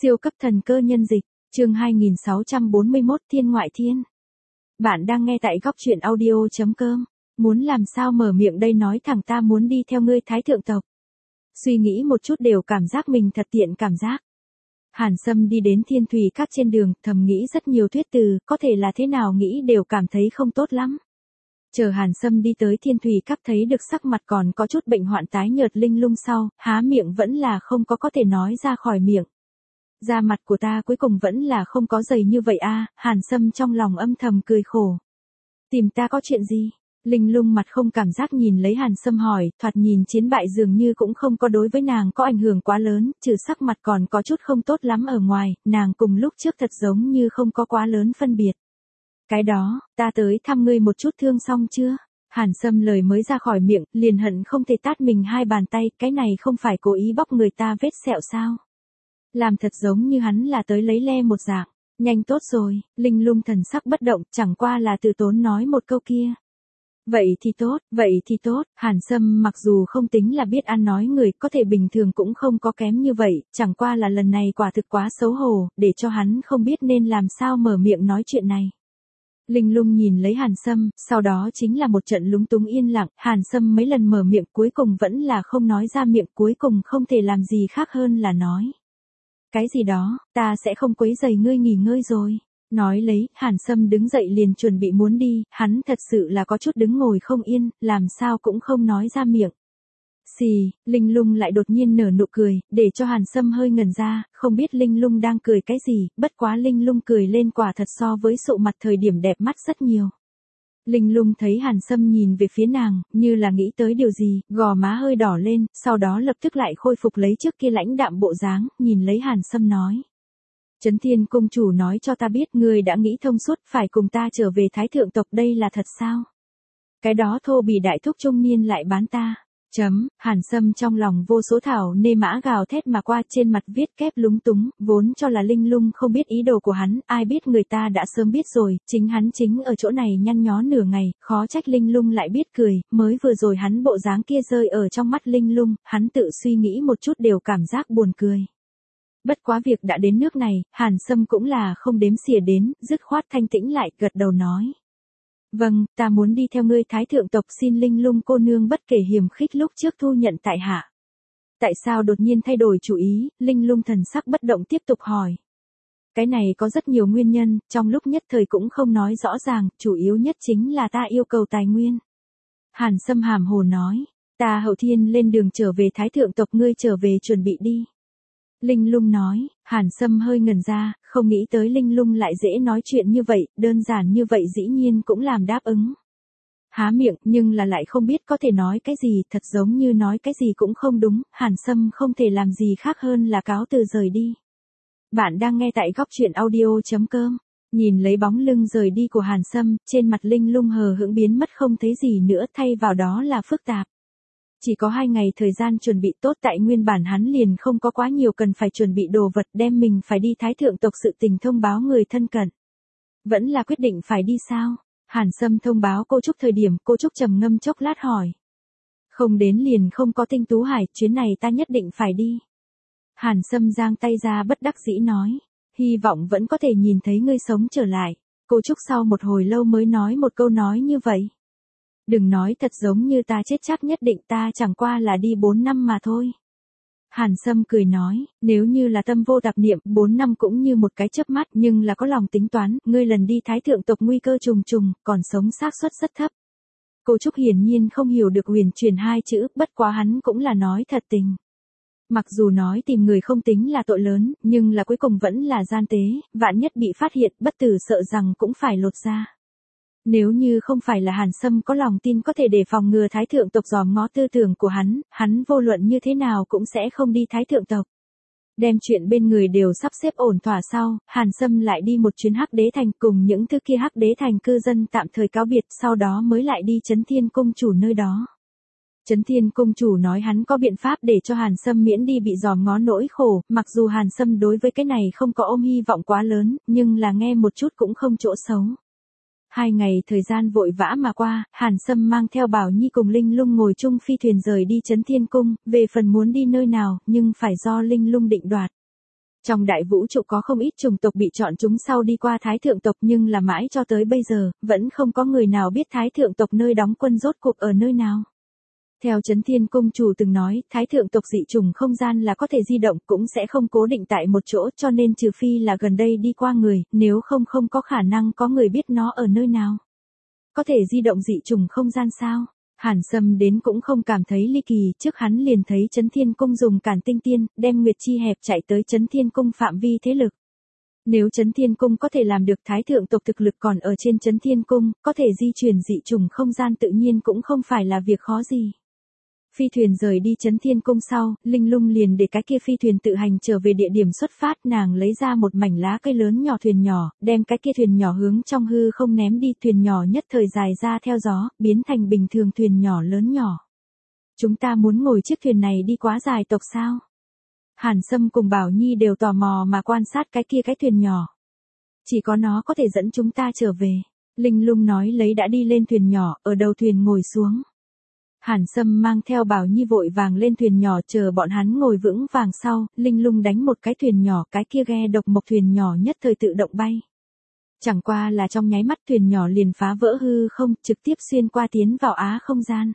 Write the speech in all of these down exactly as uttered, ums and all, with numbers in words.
Siêu cấp thần cơ nhân dịch, chương hai nghìn sáu trăm bốn mươi mốt Thiên ngoại thiên. Bạn đang nghe tại góc truyện audio.com. Muốn làm sao mở miệng đây nói thẳng ta muốn đi theo ngươi thái thượng tộc. Suy nghĩ một chút đều cảm giác mình thật tiện cảm giác. Hàn Sâm đi đến Thiên Thủy Các trên đường, thầm nghĩ rất nhiều thuyết từ, có thể là thế nào nghĩ đều cảm thấy không tốt lắm. Chờ Hàn Sâm đi tới Thiên Thủy Các thấy được sắc mặt còn có chút bệnh hoạn tái nhợt Linh Lung sau, há miệng vẫn là không có có thể nói ra khỏi miệng. Da mặt của ta cuối cùng vẫn là không có dày như vậy a. Hàn Sâm trong lòng âm thầm cười khổ. Tìm ta có chuyện gì? Linh Lung mặt không cảm giác nhìn lấy Hàn Sâm hỏi, thoạt nhìn chiến bại dường như cũng không có đối với nàng có ảnh hưởng quá lớn, trừ sắc mặt còn có chút không tốt lắm ở ngoài, nàng cùng lúc trước thật giống như không có quá lớn phân biệt. Cái đó, ta tới thăm ngươi một chút thương xong chưa? Hàn Sâm lời mới ra khỏi miệng, liền hận không thể tát mình hai bàn tay, cái này không phải cố ý bóc người ta vết sẹo sao? Làm thật giống như hắn là tới lấy le một dạng. Nhanh tốt rồi, Linh Lung thần sắc bất động, chẳng qua là từ tốn nói một câu kia. Vậy thì tốt, vậy thì tốt, Hàn Sâm mặc dù không tính là biết ăn nói người, có thể bình thường cũng không có kém như vậy, chẳng qua là lần này quả thực quá xấu hổ, để cho hắn không biết nên làm sao mở miệng nói chuyện này. Linh Lung nhìn lấy Hàn Sâm, sau đó chính là một trận lúng túng yên lặng, Hàn Sâm mấy lần mở miệng cuối cùng vẫn là không nói ra miệng, cuối cùng không thể làm gì khác hơn là nói. Cái gì đó, ta sẽ không quấy rầy ngươi nghỉ ngơi rồi. Nói lấy, Hàn Sâm đứng dậy liền chuẩn bị muốn đi, hắn thật sự là có chút đứng ngồi không yên, làm sao cũng không nói ra miệng. Xì, Linh Lung lại đột nhiên nở nụ cười, để cho Hàn Sâm hơi ngẩn ra, không biết Linh Lung đang cười cái gì, bất quá Linh Lung cười lên quả thật so với sụ mặt thời điểm đẹp mắt rất nhiều. Linh Lung thấy Hàn Sâm nhìn về phía nàng, như là nghĩ tới điều gì, gò má hơi đỏ lên, sau đó lập tức lại khôi phục lấy trước kia lãnh đạm bộ dáng, nhìn lấy Hàn Sâm nói. Chấn Thiên Cung chủ nói cho ta biết ngươi đã nghĩ thông suốt phải cùng ta trở về Thái Thượng tộc đây là thật sao? Cái đó thô bỉ đại thúc trung niên lại bán ta. Chấm, Hàn Sâm trong lòng vô số thảo nê mã gào thét mà qua trên mặt viết kép lúng túng, vốn cho là Linh Lung không biết ý đồ của hắn, ai biết người ta đã sớm biết rồi, chính hắn chính ở chỗ này nhăn nhó nửa ngày, khó trách Linh Lung lại biết cười, mới vừa rồi hắn bộ dáng kia rơi ở trong mắt Linh Lung, hắn tự suy nghĩ một chút đều cảm giác buồn cười. Bất quá việc đã đến nước này, Hàn Sâm cũng là không đếm xỉa đến, dứt khoát thanh tĩnh lại, gật đầu nói. Vâng, ta muốn đi theo ngươi Thái Thượng tộc xin Linh Lung cô nương bất kể hiềm khích lúc trước thu nhận tại hạ. Tại sao đột nhiên thay đổi chủ ý, Linh Lung thần sắc bất động tiếp tục hỏi. Cái này có rất nhiều nguyên nhân, trong lúc nhất thời cũng không nói rõ ràng, chủ yếu nhất chính là ta yêu cầu tài nguyên. Hàn Sâm hàm hồ nói, ta hậu thiên lên đường trở về Thái Thượng tộc ngươi trở về chuẩn bị đi. Linh Lung nói, Hàn Sâm hơi ngẩn ra, không nghĩ tới Linh Lung lại dễ nói chuyện như vậy, đơn giản như vậy dĩ nhiên cũng làm đáp ứng. Há miệng nhưng là lại không biết có thể nói cái gì, thật giống như nói cái gì cũng không đúng, Hàn Sâm không thể làm gì khác hơn là cáo từ rời đi. Bạn đang nghe tại góc truyện audio.com, nhìn lấy bóng lưng rời đi của Hàn Sâm, trên mặt Linh Lung hờ hững biến mất không thấy gì nữa, thay vào đó là phức tạp. Chỉ có hai ngày thời gian chuẩn bị tốt tại nguyên bản hắn liền không có quá nhiều cần phải chuẩn bị đồ vật đem mình phải đi Thái Thượng tộc sự tình thông báo người thân cận. Vẫn là quyết định phải đi sao? Hàn Sâm thông báo cô Trúc thời điểm cô Trúc trầm ngâm chốc lát hỏi. Không đến liền không có Tinh Tú Hải, chuyến này ta nhất định phải đi. Hàn Sâm giang tay ra bất đắc dĩ nói. Hy vọng vẫn có thể nhìn thấy ngươi sống trở lại. Cô Trúc sau một hồi lâu mới nói một câu nói như vậy. Đừng nói thật giống như ta chết chắc nhất định ta chẳng qua là đi bốn năm mà thôi. Hàn Sâm cười nói, nếu như là tâm vô tạp niệm, bốn năm cũng như một cái chớp mắt nhưng là có lòng tính toán, ngươi lần đi Thái Thượng tộc nguy cơ trùng trùng, còn sống xác suất rất thấp. Cô Trúc hiển nhiên không hiểu được huyền truyền hai chữ, bất quá hắn cũng là nói thật tình. Mặc dù nói tìm người không tính là tội lớn, nhưng là cuối cùng vẫn là gian tế, vạn nhất bị phát hiện, bất tử sợ rằng cũng phải lột ra. Nếu như không phải là Hàn Sâm có lòng tin có thể để phòng ngừa Thái Thượng tộc dòm ngó tư tưởng của hắn, hắn vô luận như thế nào cũng sẽ không đi Thái Thượng tộc. Đem chuyện bên người đều sắp xếp ổn thỏa sau, Hàn Sâm lại đi một chuyến Hắc Đế Thành cùng những thứ kia Hắc Đế Thành cư dân tạm thời cáo biệt, sau đó mới lại đi Chấn Thiên Cung chủ nơi đó. Chấn Thiên Cung chủ nói hắn có biện pháp để cho Hàn Sâm miễn đi bị dòm ngó nỗi khổ, mặc dù Hàn Sâm đối với cái này không có ôm hy vọng quá lớn, nhưng là nghe một chút cũng không chỗ xấu. Hai ngày thời gian vội vã mà qua, Hàn Sâm mang theo Bảo Nhi cùng Linh Lung ngồi chung phi thuyền rời đi Chấn Thiên Cung, về phần muốn đi nơi nào, nhưng phải do Linh Lung định đoạt. Trong đại vũ trụ có không ít chủng tộc bị chọn chúng sau đi qua Thái Thượng tộc nhưng là mãi cho tới bây giờ, vẫn không có người nào biết Thái Thượng tộc nơi đóng quân rốt cuộc ở nơi nào. Theo Chấn Thiên Cung chủ từng nói, Thái Thượng tộc dị chủng không gian là có thể di động cũng sẽ không cố định tại một chỗ cho nên trừ phi là gần đây đi qua người, nếu không không có khả năng có người biết nó ở nơi nào. Có thể di động dị chủng không gian sao? Hàn Sâm đến cũng không cảm thấy ly kỳ, trước hắn liền thấy Chấn Thiên Cung dùng Càn Tinh Tiên, đem Nguyệt Chi hẹp chạy tới Chấn Thiên Cung phạm vi thế lực. Nếu Chấn Thiên Cung có thể làm được Thái Thượng tộc thực lực còn ở trên Chấn Thiên Cung, có thể di chuyển dị chủng không gian tự nhiên cũng không phải là việc khó gì. Phi thuyền rời đi Chấn Thiên Cung sau, Linh Lung liền để cái kia phi thuyền tự hành trở về địa điểm xuất phát, nàng lấy ra một mảnh lá cây lớn nhỏ thuyền nhỏ, đem cái kia thuyền nhỏ hướng trong hư không ném đi, thuyền nhỏ nhất thời dài ra theo gió, biến thành bình thường thuyền nhỏ lớn nhỏ. Chúng ta muốn ngồi chiếc thuyền này đi quá dài tộc sao? Hàn Sâm cùng Bảo Nhi đều tò mò mà quan sát cái kia cái thuyền nhỏ. Chỉ có nó có thể dẫn chúng ta trở về. Linh Lung nói lấy đã đi lên thuyền nhỏ, ở đầu thuyền ngồi xuống. Hàn Sâm mang theo Bảo Nhi vội vàng lên thuyền nhỏ chờ bọn hắn ngồi vững vàng sau, Linh Lung đánh một cái thuyền nhỏ, cái kia ghe độc mộc thuyền nhỏ nhất thời tự động bay. Chẳng qua là trong nháy mắt thuyền nhỏ liền phá vỡ hư không, trực tiếp xuyên qua tiến vào á không gian.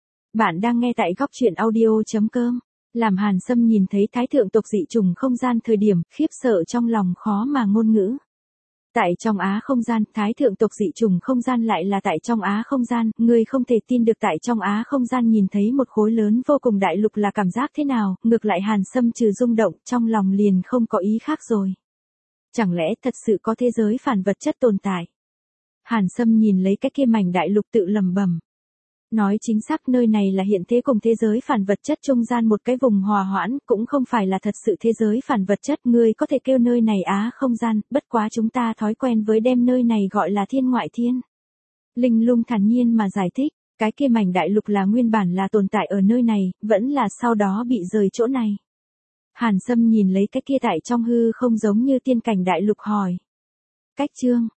Bạn đang nghe tại góc truyện audio chấm com. Làm Hàn Sâm nhìn thấy Thái Thượng tộc dị chủng không gian thời điểm, khiếp sợ trong lòng khó mà ngôn ngữ. Tại trong Á không gian, Thái Thượng tộc dị chủng không gian lại là tại trong Á không gian, người không thể tin được tại trong Á không gian nhìn thấy một khối lớn vô cùng đại lục là cảm giác thế nào, ngược lại Hàn Sâm trừ rung động, trong lòng liền không có ý khác rồi. Chẳng lẽ thật sự có thế giới phản vật chất tồn tại? Hàn Sâm nhìn lấy cái kia mảnh đại lục tự lẩm bẩm. Nói chính xác nơi này là hiện thế cùng thế giới phản vật chất trung gian một cái vùng hòa hoãn, cũng không phải là thật sự thế giới phản vật chất, ngươi có thể kêu nơi này Á không gian, bất quá chúng ta thói quen với đem nơi này gọi là thiên ngoại thiên. Linh Lung thản nhiên mà giải thích, cái kia mảnh đại lục là nguyên bản là tồn tại ở nơi này, vẫn là sau đó bị rời chỗ này. Hàn Sâm nhìn lấy cái kia tại trong hư không giống như tiên cảnh đại lục hỏi. Cách chương